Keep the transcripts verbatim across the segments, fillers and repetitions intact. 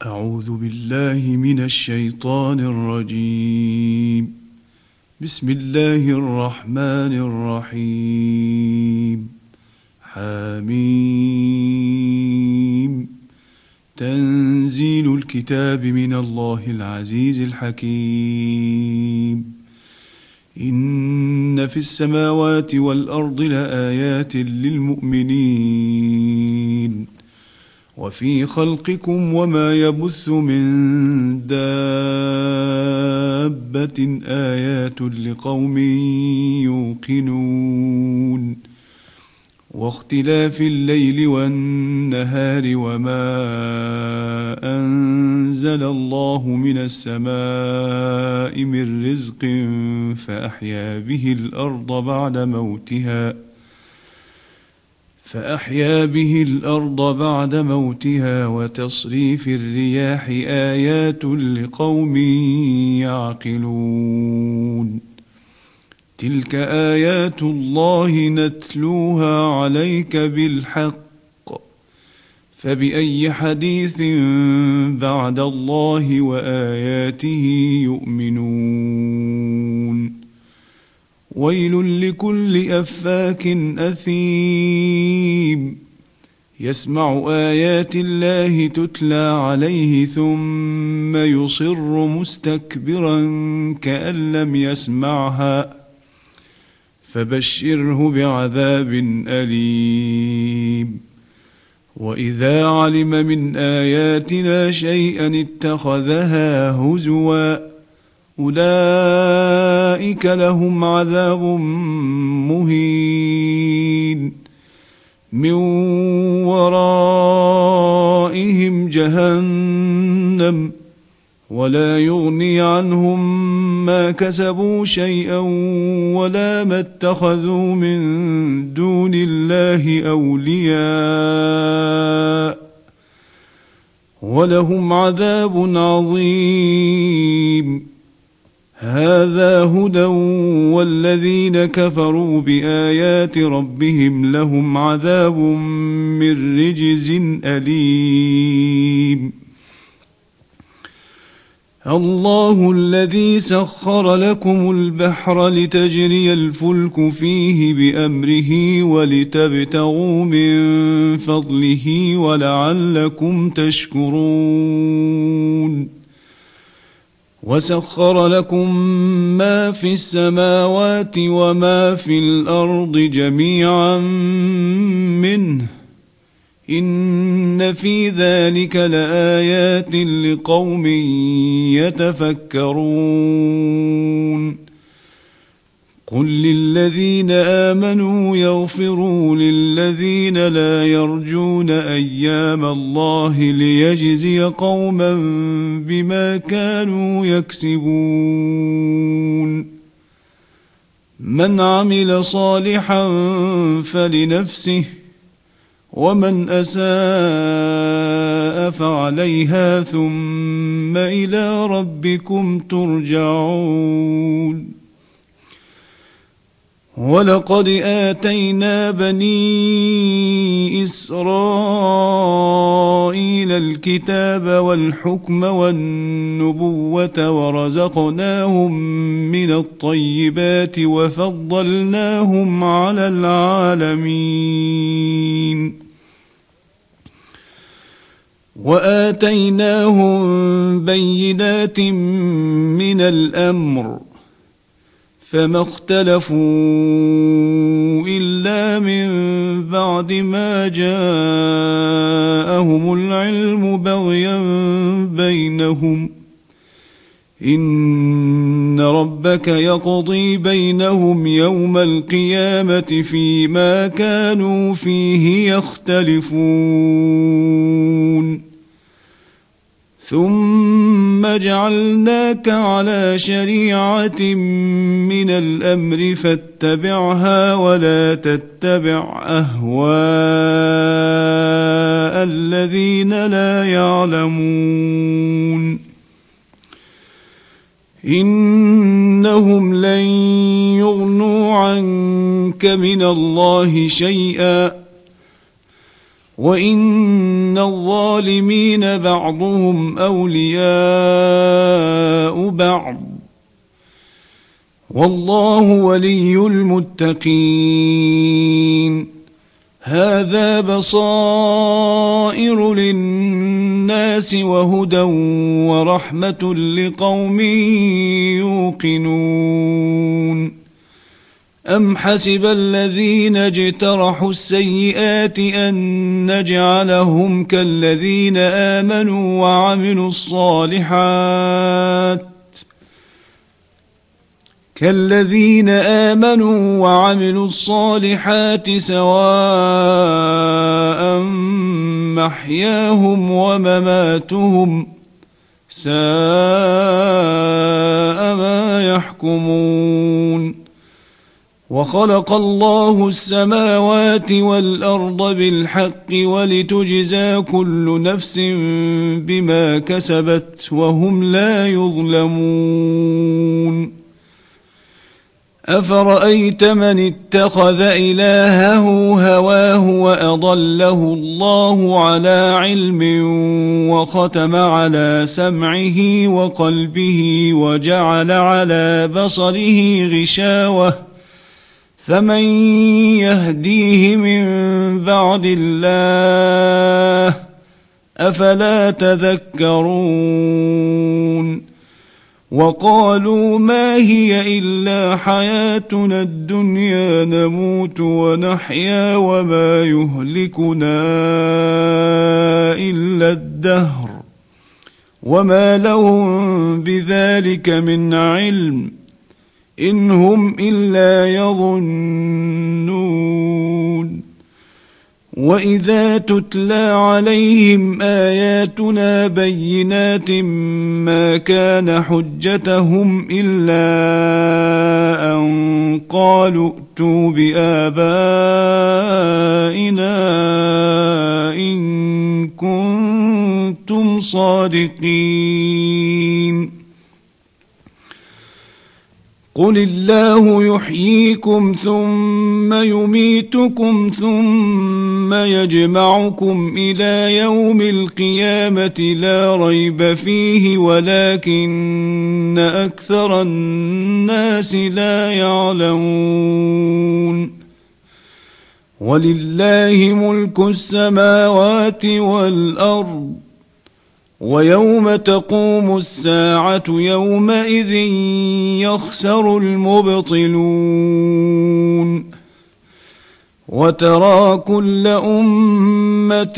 أعوذ بالله من الشيطان الرجيم. بسم الله الرحمن الرحيم. حميم. تنزيل الكتاب من الله العزيز الحكيم. إن في السماوات والأرض لآيات للمؤمنين وفي خلقكم وما يبث من دابة آيات لقوم يوقنون واختلاف الليل والنهار وما أنزل الله من السماء من رزق فأحيا به الأرض بعد موتها فأحيا به الأرض بعد موتها وتصريف الرياح آيات لقوم يعقلون. تلك آيات الله نتلوها عليك بالحق فبأي حديث بعد الله وآياته يؤمنون. ويل لكل أفاك أثيم يسمع آيات الله تتلى عليه ثم يصر مستكبرا كأن لم يسمعها فبشره بعذاب أليم. وإذا علم من آياتنا شيئا اتخذها هزوا أولئك لهم عذاب مهين من ورائهم جهنم ولا يغني عنهم ما كسبوا شيئا ولا ما اتخذوا من دون الله أولياء ولهم عذاب عظيم. هذا هدى والذين كفروا بآيات ربهم لهم عذاب من رجز أليم. الله الذي سخر لكم البحر لتجري الفلك فيه بأمره ولتبتغوا من فضله ولعلكم تشكرون. وسخر لكم ما في السماوات وما في الأرض جميعا منه إن في ذلك لآيات لقوم يتفكرون. قل للذين آمنوا يغفروا للذين لا يرجون أيام الله ليجزي قوما بما كانوا يكسبون. من عمل صالحا فلنفسه ومن أساء فعليها ثم إلى ربكم ترجعون. ولقد آتينا بني إسرائيل الكتاب والحكم والنبوة ورزقناهم من الطيبات وفضلناهم على العالمين. وآتيناهم بينات من الأمر فما اختلفوا إلا من بعد ما جاءهم العلم بغيا بينهم. إن ربك يقضي بينهم يوم القيامة فيما كانوا فيه يختلفون. ثم جعلناك على شريعة من الأمر فاتبعها ولا تتبع أهواء الذين لا يعلمون. إنهم لن يغنوا عنك من الله شيئا وإن إن الظالمين بعضهم أولياء بعض والله ولي المتقين. هذا بصائر للناس وهدى ورحمة لقوم يوقنون. أم حسب الذين اجترحوا السيئات أن نجعلهم كالذين آمنوا وعملوا الصالحات كالذين آمنوا وعملوا الصالحات سواء محياهم ومماتهم ساء ما يحكمون. وخلق الله السماوات والأرض بالحق ولتجزى كل نفس بما كسبت وهم لا يظلمون. أفرأيت من اتخذ إلهه هواه وأضله الله على علم وختم على سمعه وقلبه وجعل على بصره غشاوة فمن يهديه من بعد الله أفلا تذكرون. وقالوا ما هي إلا حياتنا الدنيا نموت ونحيا وما يهلكنا إلا الدهر وما لهم بذلك من علم إن هم إلا يظنون. وإذا تتلى عليهم آياتنا بينات ما كان حجتهم إلا أن قالوا ائتوا بآبائنا إن كنتم صادقين. قل الله يحييكم ثم يميتكم ثم يجمعكم إلى يوم القيامة لا ريب فيه ولكن أكثر الناس لا يعلمون. ولله ملك السماوات والأرض ويوم تقوم الساعة يومئذ يخسر المبطلون. وترى كل أمة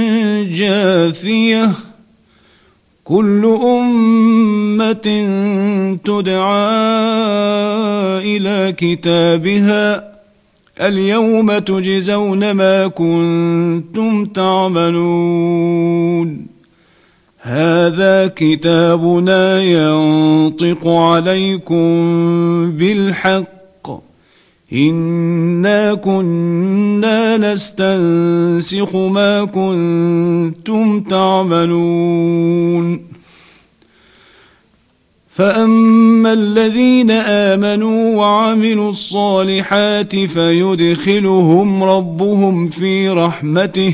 جاثية كل أمة تدعى إلى كتابها اليوم تجزون ما كنتم تعملون. هذا كتابنا ينطق عليكم بالحق إنا كنا نستنسخ ما كنتم تعملون. فأما الذين آمنوا وعملوا الصالحات فيدخلهم ربهم في رحمته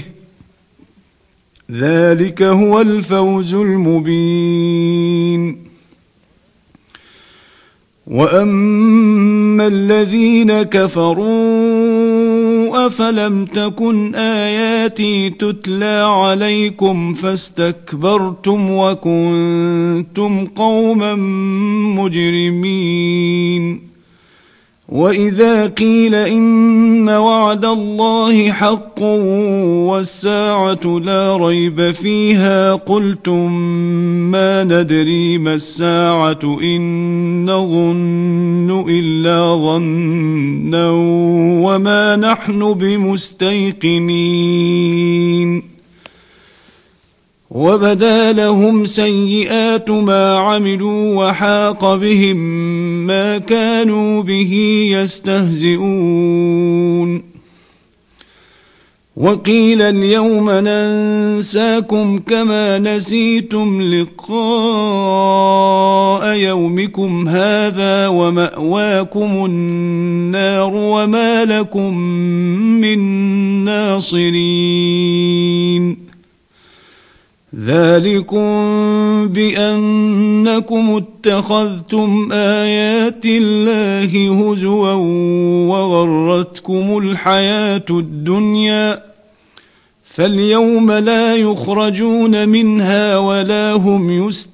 ذلك هو الفوز المبين. وأما الذين كفروا أفلم تكن آياتي تتلى عليكم فاستكبرتم وكنتم قوما مجرمين. وإذا قيل إن وعد الله حق والساعة لا ريب فيها قلتم ما ندري ما الساعة إن نظن إلا ظنا وما نحن بمستيقنين. وبدا لهم سيئات ما عملوا وحاق بهم ما كانوا به يستهزئون. وقيل اليوم ننساكم كما نسيتم لقاء يومكم هذا ومأواكم النار وما لكم من ناصرين. ذلكم بأنكم اتخذتم آيات الله هزوا وغرتكم الحياة الدنيا فاليوم لا يخرجون منها ولا هم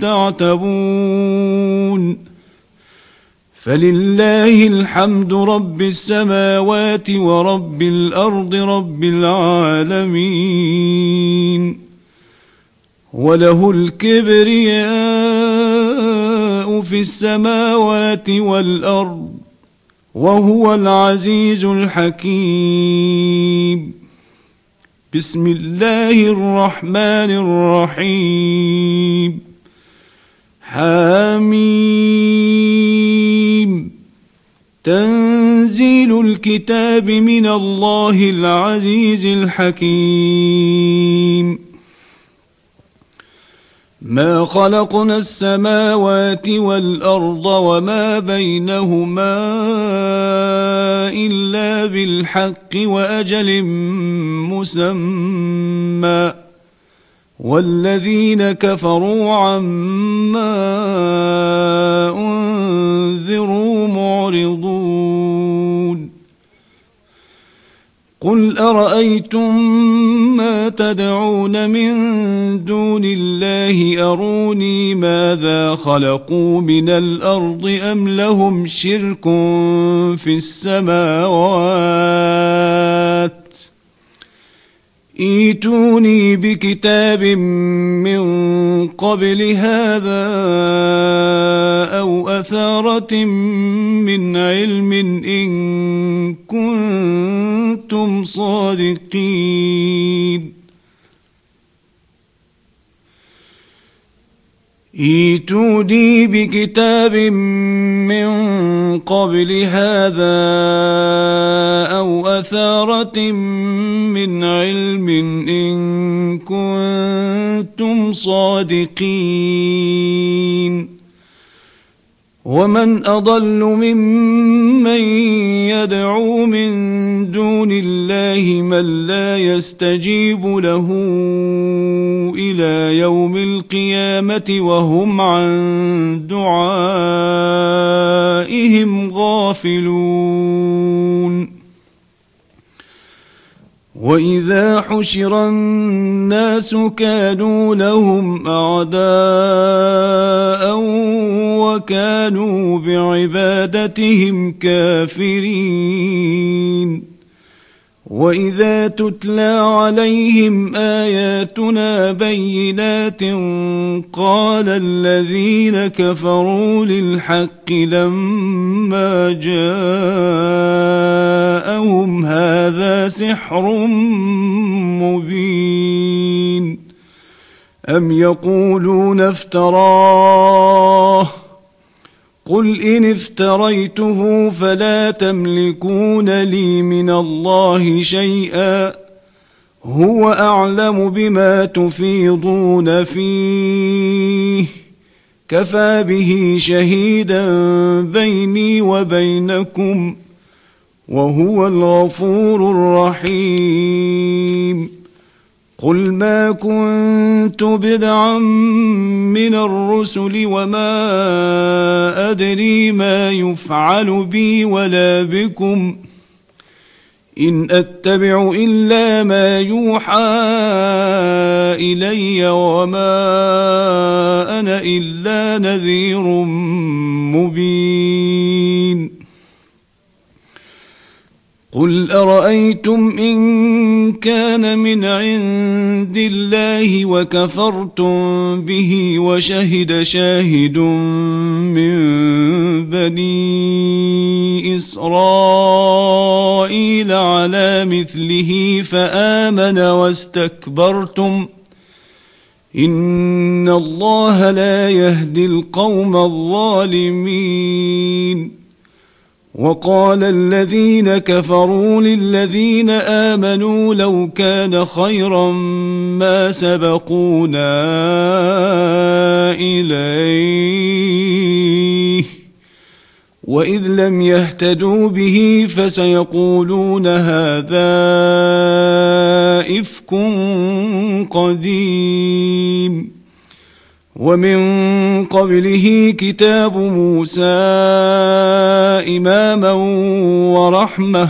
يستعتبون فلله الحمد رب السماوات ورب الأرض رب العالمين وله الكبرياء في السماوات والأرض وهو العزيز الحكيم بسم الله الرحمن الرحيم حميم تنزيل الكتاب من الله العزيز الحكيم ما خلقنا السماوات والأرض وما بينهما إلا بالحق وأجل مسمى والذين كفروا عما أنذروا معرضون قل أرأيتم ما تدعون من دون الله أروني ماذا خلقوا من الأرض أم لهم شرك في السماوات ائتوني بكتاب من قبل هذا أو أثارة من علم إن كنتم صادقين ائتوني بكتاب من قبل هذا أو أثارة من علم إن كنتم صادقين ومن أضل ممن يدعو من دون الله من لا يستجيب له إلى يوم القيامة وهم عن دعائهم غافلون وإذا حشر الناس كانوا لهم أعداء وكانوا بعبادتهم كافرين وإذا تتلى عليهم آياتنا بينات قال الذين كفروا للحق لما جاءهم هذا سحر مبين أم يقولون افتراه قل إن افتريته فلا تملكون لي من الله شيئا هو أعلم بما تفيضون فيه كفى به شهيدا بيني وبينكم وهو الغفور الرحيم قل ما كنت بدعا من الرسل وما أدري ما يفعل بي ولا بكم إن أتبع إلا ما يوحى إلي وما أنا إلا نذير مبين قل أرأيتم إن كان من عند الله وكفرتم به وشهد شاهد من بني إسرائيل على مثله فآمن واستكبرتم إن الله لا يهدي القوم الظالمين وقال الذين كفروا للذين آمنوا لو كان خيرا ما سبقونا إليه وإذ لم يهتدوا به فسيقولون هذا إفك قديم. ومن قبله كتاب موسى إماما ورحمة،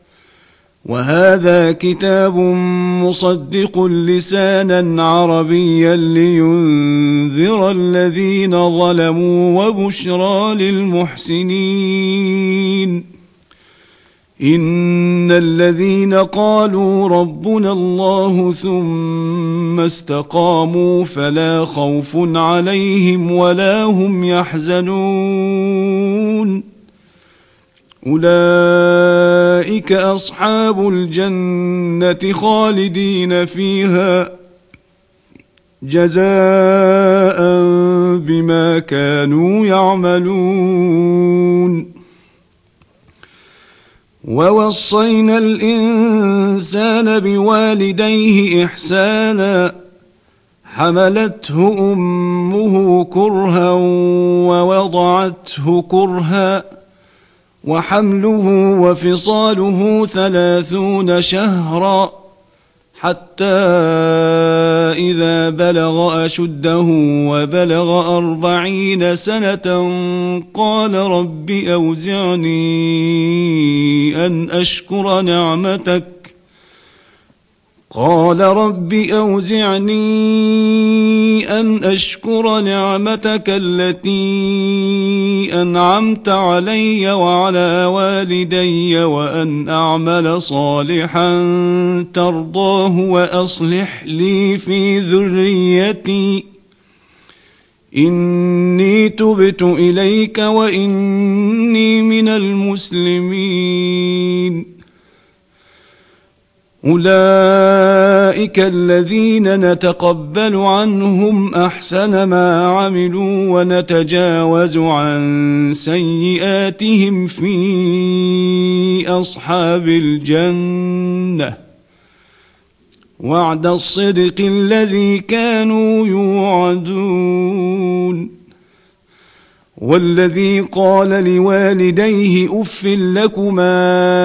وهذا كتاب مصدق لسانا عربيا لينذر الذين ظلموا وبشرى للمحسنين. إن الذين قالوا ربنا الله ثم استقاموا فلا خوف عليهم ولا هم يحزنون. أولئك أصحاب الجنة خالدين فيها جزاء بما كانوا يعملون. ووصينا الإنسان بوالديه إحسانا، حملته أمه كرها ووضعته كرها، وحمله وفصاله ثلاثون شهرا، حتى إذا بلغ أشده وبلغ أربعين سنة قال رب أوزعني أن أشكر نعمتك قال رب أوزعني أن أشكر نعمتك التي أنعمت علي وعلى والدي وأن أعمل صالحا ترضاه وأصلح لي في ذريتي إني تبت إليك وإني من المسلمين. أولئك الذين نتقبل عنهم أحسن ما عملوا ونتجاوز عن سيئاتهم في أصحاب الجنة، وعد الصدق الذي كانوا يوعدون. والذي قال لوالديه أف لكما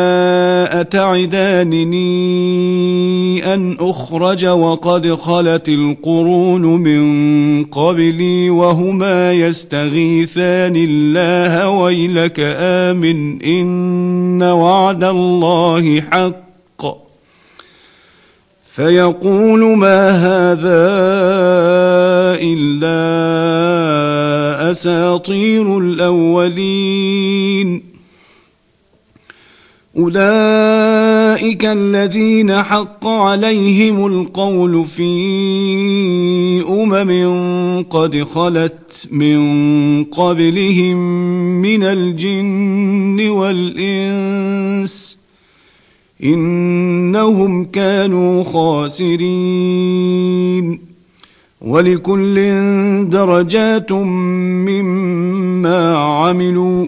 أتعدانني أن أخرج وقد خلت القرون من قبلي وهما يستغيثان الله ويلك آمن إن وعد الله حق، فيقول ما هذا إلا أساطير الأولين. أولئك الذين حق عليهم القول في أمم قد خلت من قبلهم من الجن والإنس إنهم كانوا خاسرين. ولكل درجات مما عملوا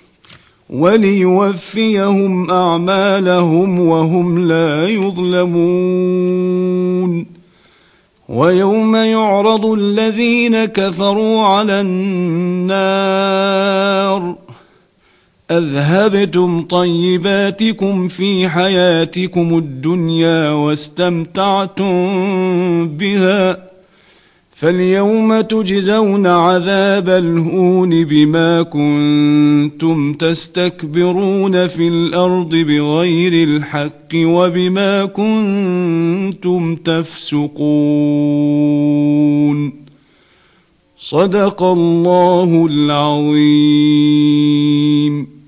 وليوفيهم أعمالهم وهم لا يظلمون. ويوم يعرض الذين كفروا على النار أذهبتم طيباتكم في حياتكم الدنيا واستمتعتم بها فاليوم تجزون عذاب الهون بما كنتم تستكبرون في الأرض بغير الحق وبما كنتم تفسقون. صدق الله العظيم.